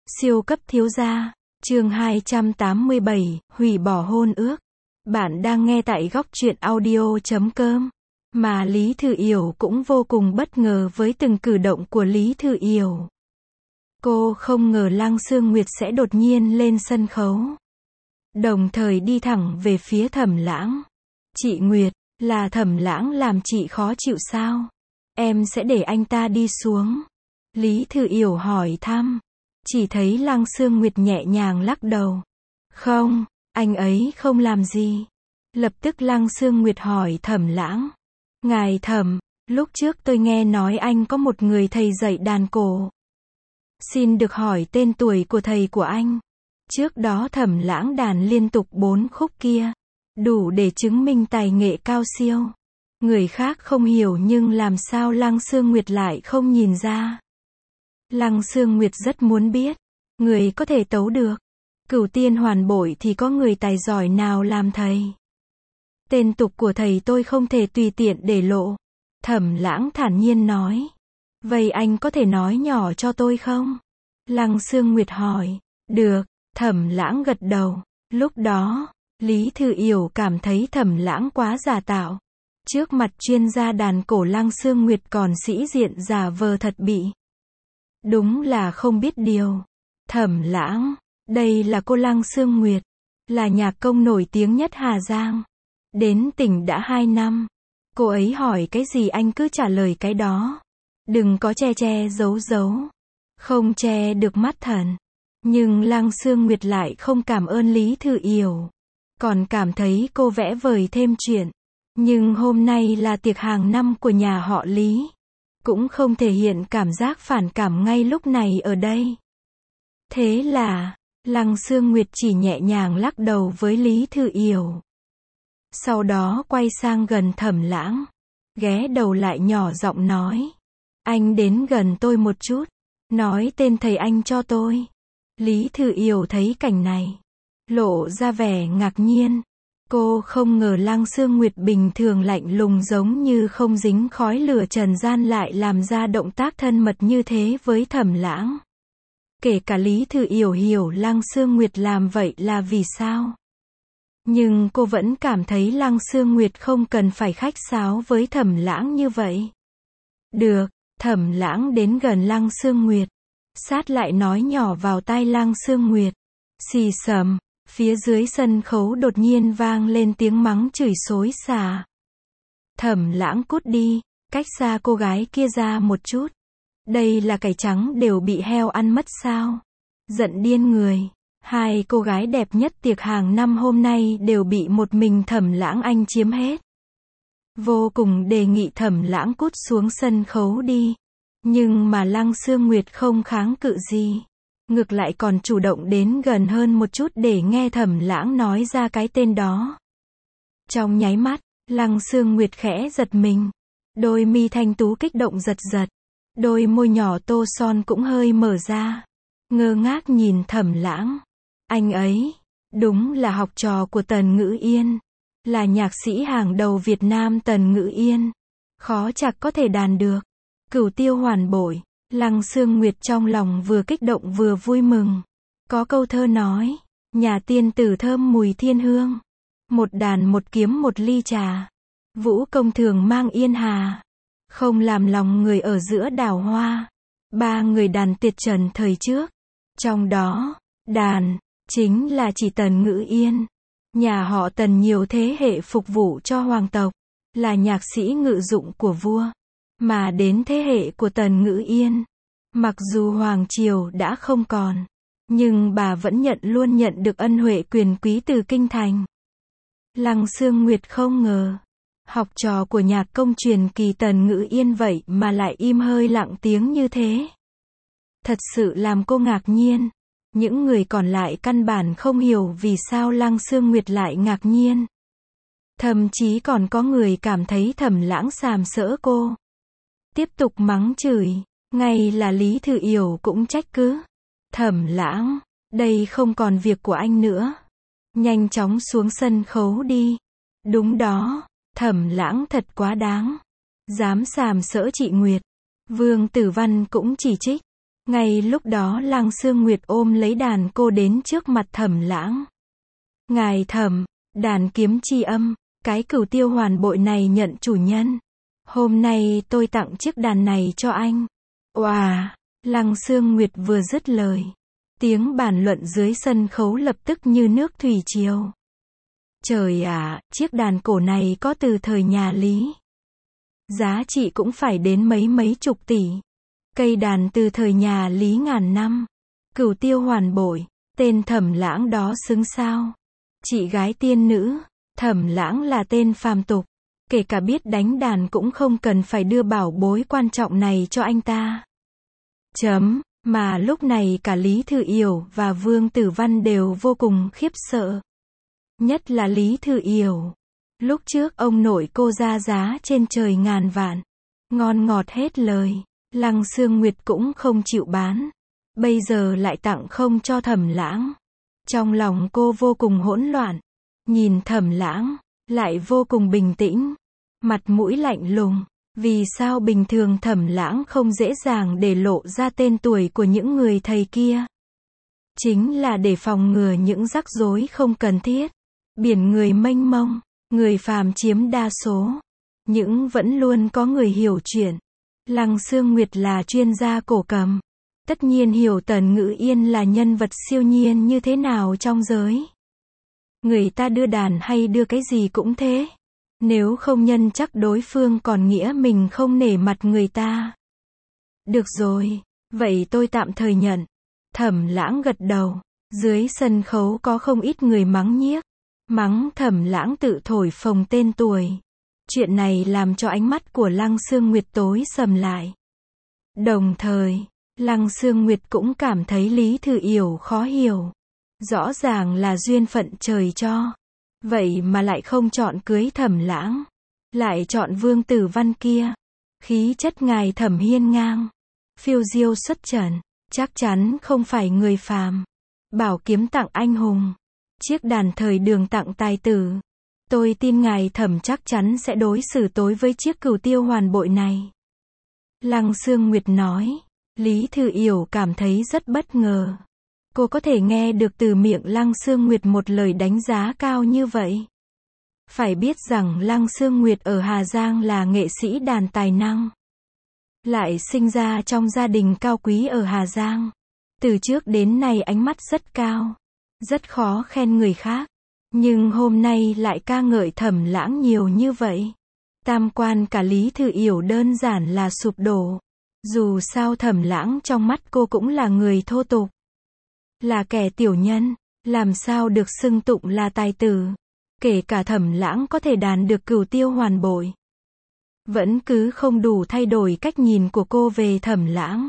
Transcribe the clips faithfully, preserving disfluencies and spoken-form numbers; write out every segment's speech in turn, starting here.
Siêu cấp thiếu gia, chương hai trăm tám mươi bảy, hủy bỏ hôn ước. Bạn đang nghe tại góc truyện audio chấm com. Mà Lý Thư Yểu cũng vô cùng bất ngờ với từng cử động của Lý Thư Yểu. Cô không ngờ Lăng Sương Nguyệt sẽ đột nhiên lên sân khấu. Đồng thời đi thẳng về phía Thẩm Lãng. Chị Nguyệt, là Thẩm Lãng làm chị khó chịu sao? Em sẽ để anh ta đi xuống. Lý Thư Yểu hỏi thăm. Chỉ thấy Lăng Sương Nguyệt nhẹ nhàng lắc đầu. Không, anh ấy không làm gì. Lập tức Lăng Sương Nguyệt hỏi Thẩm Lãng. Ngài Thẩm, lúc trước tôi nghe nói anh có một người thầy dạy đàn cổ. Xin được hỏi tên tuổi của thầy của anh. Trước đó Thẩm Lãng đàn liên tục bốn khúc kia. Đủ để chứng minh tài nghệ cao siêu. Người khác không hiểu nhưng làm sao Lăng Sương Nguyệt lại không nhìn ra. Lăng Sương Nguyệt rất muốn biết. Người có thể tấu được. Cửu tiên hoàn bội thì có người tài giỏi nào làm thầy. Tên tục của thầy tôi không thể tùy tiện để lộ. Thẩm Lãng thản nhiên nói. Vậy anh có thể nói nhỏ cho tôi không? Lăng Sương Nguyệt hỏi. Được, Thẩm Lãng gật đầu. Lúc đó, Lý Thư Yểu cảm thấy Thẩm Lãng quá giả tạo. Trước mặt chuyên gia đàn cổ Lăng Sương Nguyệt còn sĩ diện giả vờ thật bị. Đúng là không biết điều. Thẩm Lãng, đây là cô Lăng Sương Nguyệt, là nhạc công nổi tiếng nhất Hà Giang. Đến tỉnh đã hai năm. Cô ấy hỏi cái gì anh cứ trả lời cái đó. Đừng có che che giấu giấu. Không che được mắt thần. Nhưng Lăng Sương Nguyệt lại không cảm ơn Lý Thư Yểu. Còn cảm thấy cô vẽ vời thêm chuyện. Nhưng hôm nay là tiệc hàng năm của nhà họ Lý. Cũng không thể hiện cảm giác phản cảm ngay lúc này ở đây. Thế là, Lăng Sương Nguyệt chỉ nhẹ nhàng lắc đầu với Lý Thư Yểu. Sau đó quay sang gần Thẩm Lãng. Ghé đầu lại nhỏ giọng nói. Anh đến gần tôi một chút. Nói tên thầy anh cho tôi. Lý Thư Yểu thấy cảnh này. Lộ ra vẻ ngạc nhiên. Cô không ngờ Lăng Sương Nguyệt bình thường lạnh lùng giống như không dính khói lửa trần gian lại làm ra động tác thân mật như thế với Thẩm Lãng. Kể cả Lý Thư Yểu hiểu Lăng Sương Nguyệt làm vậy là vì sao. Nhưng cô vẫn cảm thấy Lăng Sương Nguyệt không cần phải khách sáo với Thẩm Lãng như vậy. Được, Thẩm Lãng đến gần Lăng Sương Nguyệt. Sát lại nói nhỏ vào tai Lăng Sương Nguyệt. Xì xầm. Phía dưới sân khấu đột nhiên vang lên tiếng mắng chửi xối xả. Thẩm Lãng cút đi, cách xa cô gái kia ra một chút. Đây là cải trắng đều bị heo ăn mất sao? Giận điên người. Hai cô gái đẹp nhất tiệc hàng năm hôm nay đều bị một mình Thẩm Lãng anh chiếm hết. Vô cùng đề nghị Thẩm Lãng cút xuống sân khấu đi. Nhưng mà Lăng Sương Nguyệt không kháng cự gì. Ngược lại còn chủ động đến gần hơn một chút để nghe Thẩm Lãng nói ra cái tên đó. Trong nháy mắt, Lăng Sương Nguyệt khẽ giật mình. Đôi mi thanh tú kích động giật giật. Đôi môi nhỏ tô son cũng hơi mở ra. Ngơ ngác nhìn Thẩm Lãng. Anh ấy, đúng là học trò của Tần Ngữ Yên. Là nhạc sĩ hàng đầu Việt Nam Tần Ngữ Yên. Khó chắc có thể đàn được. Cửu tiêu hoàn bội. Lăng Sương Nguyệt trong lòng vừa kích động vừa vui mừng. Có câu thơ nói, nhà tiên tử thơm mùi thiên hương. Một đàn một kiếm một ly trà. Vũ công thường mang yên hà. Không làm lòng người ở giữa đào hoa. Ba người đàn tuyệt trần thời trước. Trong đó, đàn, chính là chỉ Tần Ngữ Yên. Nhà họ Tần nhiều thế hệ phục vụ cho hoàng tộc. Là nhạc sĩ ngự dụng của vua. Mà đến thế hệ của Tần Ngữ Yên, mặc dù Hoàng Triều đã không còn, nhưng bà vẫn nhận luôn nhận được ân huệ quyền quý từ kinh thành. Lăng Sương Nguyệt không ngờ, học trò của nhạc công truyền kỳ Tần Ngữ Yên vậy mà lại im hơi lặng tiếng như thế. Thật sự làm cô ngạc nhiên. Những người còn lại căn bản không hiểu vì sao Lăng Sương Nguyệt lại ngạc nhiên. Thậm chí còn có người cảm thấy Thẩm Lãng sàm sỡ cô. Tiếp tục mắng chửi, ngay là Lý Thư Yểu cũng trách cứ. Thẩm Lãng, đây không còn việc của anh nữa. Nhanh chóng xuống sân khấu đi. Đúng đó, Thẩm Lãng thật quá đáng. Dám sàm sỡ chị Nguyệt. Vương Tử Văn cũng chỉ trích. Ngay lúc đó Lăng Sương Nguyệt ôm lấy đàn cô đến trước mặt Thẩm Lãng. Ngài Thẩm, đàn kiếm chi âm, cái cửu tiêu hoàn bội này nhận chủ nhân. Hôm nay tôi tặng chiếc đàn này cho anh. Oà, Lăng Sương Nguyệt vừa dứt lời. Tiếng bàn luận dưới sân khấu lập tức như nước thủy triều. Trời ạ, chiếc đàn cổ này có từ thời nhà Lý. Giá trị cũng phải đến mấy mấy chục tỷ. Cây đàn từ thời nhà Lý ngàn năm. Cửu tiêu hoàn bội, tên Thẩm Lãng đó xứng sao? Chị gái tiên nữ, Thẩm Lãng là tên phàm tục. Kể cả biết đánh đàn cũng không cần phải đưa bảo bối quan trọng này cho anh ta. Chấm, mà lúc này cả Lý Thư Yểu và Vương Tử Văn đều vô cùng khiếp sợ. Nhất là Lý Thư Yểu. Lúc trước ông nội cô ra giá trên trời ngàn vạn. Ngon ngọt hết lời. Lăng Sương Nguyệt cũng không chịu bán. Bây giờ lại tặng không cho Thẩm Lãng. Trong lòng cô vô cùng hỗn loạn. Nhìn Thẩm Lãng, lại vô cùng bình tĩnh. Mặt mũi lạnh lùng. Vì sao bình thường Thẩm Lãng không dễ dàng để lộ ra tên tuổi của những người thầy kia? Chính là để phòng ngừa những rắc rối không cần thiết. Biển người mênh mông, người phàm chiếm đa số. Nhưng vẫn luôn có người hiểu chuyện. Lăng Sương Nguyệt là chuyên gia cổ cầm. Tất nhiên hiểu Tần Ngữ Yên là nhân vật siêu nhiên như thế nào trong giới. Người ta đưa đàn hay đưa cái gì cũng thế. Nếu không nhân chắc đối phương còn nghĩa mình không nể mặt người ta. Được rồi, vậy tôi tạm thời nhận. Thẩm Lãng gật đầu. Dưới sân khấu có không ít người mắng nhiếc. Mắng Thẩm Lãng tự thổi phồng tên tuổi. Chuyện này làm cho ánh mắt của Lăng Sương Nguyệt tối sầm lại. Đồng thời, Lăng Sương Nguyệt cũng cảm thấy Lý Thư Yểu khó hiểu. Rõ ràng là duyên phận trời cho. Vậy mà lại không chọn cưới Thẩm Lãng. Lại chọn Vương Tử Văn kia. Khí chất ngài Thẩm hiên ngang. Phiêu diêu xuất trần. Chắc chắn không phải người phàm. Bảo kiếm tặng anh hùng. Chiếc đàn thời đường tặng tài tử. Tôi tin ngài Thẩm chắc chắn sẽ đối xử tối với chiếc cửu tiêu hoàn bội này. Lăng Sương Nguyệt nói. Lý Thư Yểu cảm thấy rất bất ngờ. Cô có thể nghe được từ miệng Lăng Sương Nguyệt một lời đánh giá cao như vậy. Phải biết rằng Lăng Sương Nguyệt ở Hà Giang là nghệ sĩ đàn tài năng. Lại sinh ra trong gia đình cao quý ở Hà Giang. Từ trước đến nay ánh mắt rất cao. Rất khó khen người khác. Nhưng hôm nay lại ca ngợi Thẩm Lãng nhiều như vậy. Tam quan cả Lý Thư Yểu đơn giản là sụp đổ. Dù sao Thẩm Lãng trong mắt cô cũng là người thô tục. Là kẻ tiểu nhân. Làm sao được xưng tụng là tài tử. Kể cả Thẩm Lãng có thể đàn được cửu tiêu hoàn bội. Vẫn cứ không đủ thay đổi cách nhìn của cô về Thẩm Lãng.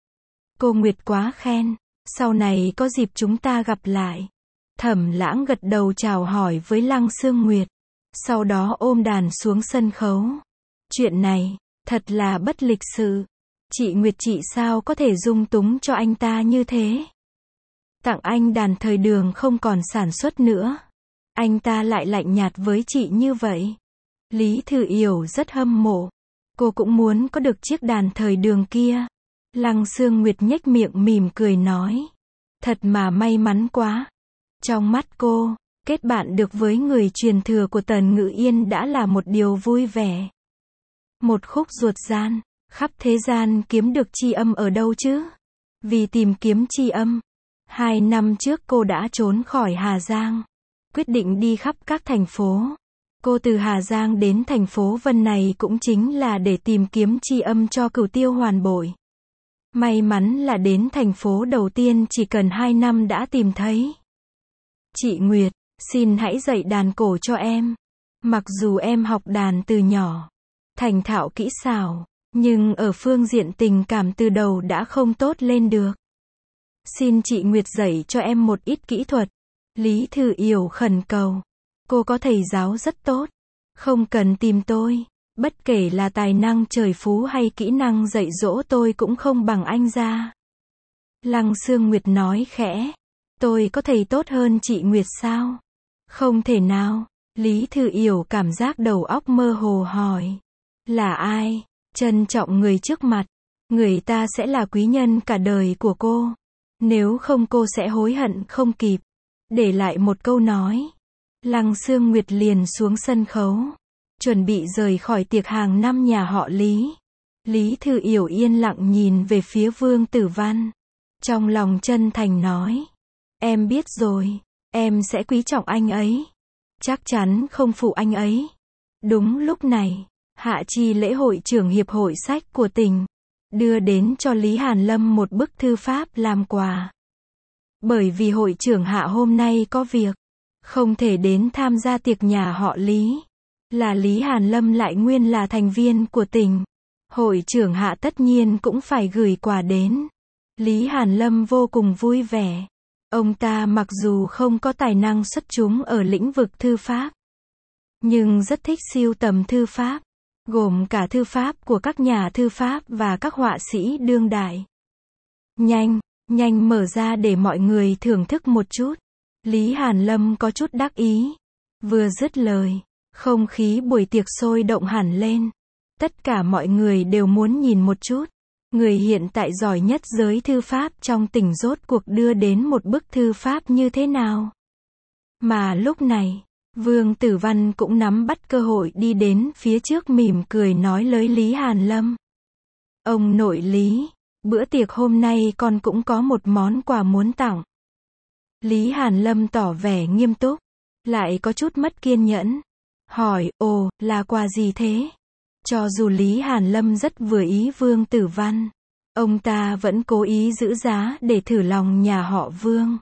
Cô Nguyệt quá khen. Sau này có dịp chúng ta gặp lại. Thẩm Lãng gật đầu chào hỏi với Lăng Sương Nguyệt. Sau đó ôm đàn xuống sân khấu. Chuyện này, thật là bất lịch sự. Chị Nguyệt chị sao có thể dung túng cho anh ta như thế? Tặng anh đàn thời đường không còn sản xuất nữa. Anh ta lại lạnh nhạt với chị như vậy. Lý Thư Yểu rất hâm mộ. Cô cũng muốn có được chiếc đàn thời đường kia. Lăng Sương Nguyệt nhếch miệng mỉm cười nói. Thật mà may mắn quá. Trong mắt cô, kết bạn được với người truyền thừa của Tần Ngữ Yên đã là một điều vui vẻ. Một khúc ruột gian, khắp thế gian kiếm được chi âm ở đâu chứ? Vì tìm kiếm chi âm, hai năm trước cô đã trốn khỏi Hà Giang. Quyết định đi khắp các thành phố. Cô từ Hà Giang đến thành phố Vân này cũng chính là để tìm kiếm chi âm cho cửu tiêu hoàn bội. May mắn là đến thành phố đầu tiên chỉ cần hai năm đã tìm thấy. Chị Nguyệt, xin hãy dạy đàn cổ cho em. Mặc dù em học đàn từ nhỏ, thành thạo kỹ xảo, nhưng ở phương diện tình cảm từ đầu đã không tốt lên được. Xin chị Nguyệt dạy cho em một ít kỹ thuật. Lý Thư Yểu khẩn cầu. Cô có thầy giáo rất tốt. Không cần tìm tôi. Bất kể là tài năng trời phú hay kỹ năng dạy dỗ tôi cũng không bằng anh ra. Lăng Sương Nguyệt nói khẽ. Tôi có thầy tốt hơn chị Nguyệt sao? Không thể nào. Lý Thư Yểu cảm giác đầu óc mơ hồ hỏi. Là ai? Trân trọng người trước mặt. Người ta sẽ là quý nhân cả đời của cô. Nếu không cô sẽ hối hận không kịp. Để lại một câu nói. Lăng Sương Nguyệt liền xuống sân khấu. Chuẩn bị rời khỏi tiệc hàng năm nhà họ Lý. Lý Thư Yểu yên lặng nhìn về phía Vương Tử Văn. Trong lòng chân thành nói. Em biết rồi. Em sẽ quý trọng anh ấy. Chắc chắn không phụ anh ấy. Đúng lúc này, Hạ Chi Lễ hội trưởng Hiệp hội Sách của tỉnh đưa đến cho Lý Hàn Lâm một bức thư pháp làm quà. Bởi vì hội trưởng Hạ hôm nay có việc, không thể đến tham gia tiệc nhà họ Lý. Là Lý Hàn Lâm lại nguyên là thành viên của tỉnh. Hội trưởng Hạ tất nhiên cũng phải gửi quà đến. Lý Hàn Lâm vô cùng vui vẻ. Ông ta mặc dù không có tài năng xuất chúng ở lĩnh vực thư pháp, nhưng rất thích sưu tầm thư pháp, gồm cả thư pháp của các nhà thư pháp và các họa sĩ đương đại. Nhanh, nhanh mở ra để mọi người thưởng thức một chút. Lý Hàn Lâm có chút đắc ý. Vừa dứt lời, không khí buổi tiệc sôi động hẳn lên. Tất cả mọi người đều muốn nhìn một chút. Người hiện tại giỏi nhất giới thư pháp trong tỉnh rốt cuộc đưa đến một bức thư pháp như thế nào. Mà lúc này, Vương Tử Văn cũng nắm bắt cơ hội đi đến phía trước mỉm cười nói với Lý Hàn Lâm. Ông nội Lý, bữa tiệc hôm nay con cũng có một món quà muốn tặng. Lý Hàn Lâm tỏ vẻ nghiêm túc, lại có chút mất kiên nhẫn. Hỏi, ồ, là quà gì thế? Cho dù Lý Hàn Lâm rất vừa ý Vương Tử Văn, ông ta vẫn cố ý giữ giá để thử lòng nhà họ Vương.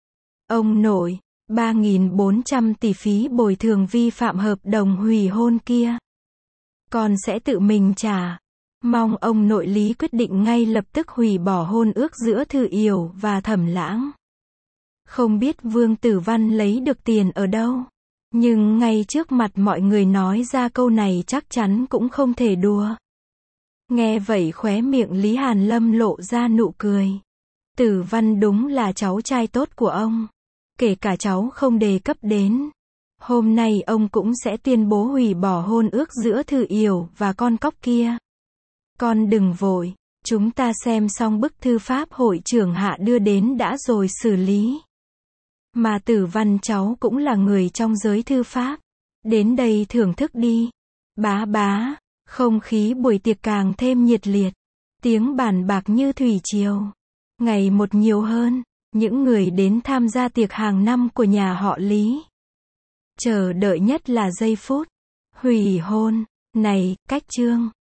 Ông nội, ba nghìn bốn trăm tỷ phí bồi thường vi phạm hợp đồng hủy hôn kia, con sẽ tự mình trả. Mong ông nội Lý quyết định ngay lập tức hủy bỏ hôn ước giữa Thư Yểu và Thẩm Lãng. Không biết Vương Tử Văn lấy được tiền ở đâu, nhưng ngay trước mặt mọi người nói ra câu này chắc chắn cũng không thể đùa. Nghe vậy khóe miệng Lý Hàn Lâm lộ ra nụ cười. Tử Văn đúng là cháu trai tốt của ông. Kể cả cháu không đề cấp đến, hôm nay ông cũng sẽ tuyên bố hủy bỏ hôn ước giữa Thư Yểu và con cóc kia. Con đừng vội, chúng ta xem xong bức thư pháp hội trưởng Hạ đưa đến đã rồi xử lý. Mà Tử Văn cháu cũng là người trong giới thư pháp. Đến đây thưởng thức đi. Bá bá, không khí buổi tiệc càng thêm nhiệt liệt. Tiếng bàn bạc như thủy triều. Ngày một nhiều hơn, những người đến tham gia tiệc hàng năm của nhà họ Lý. Chờ đợi nhất là giây phút hủy hôn. Này, Cách Trương,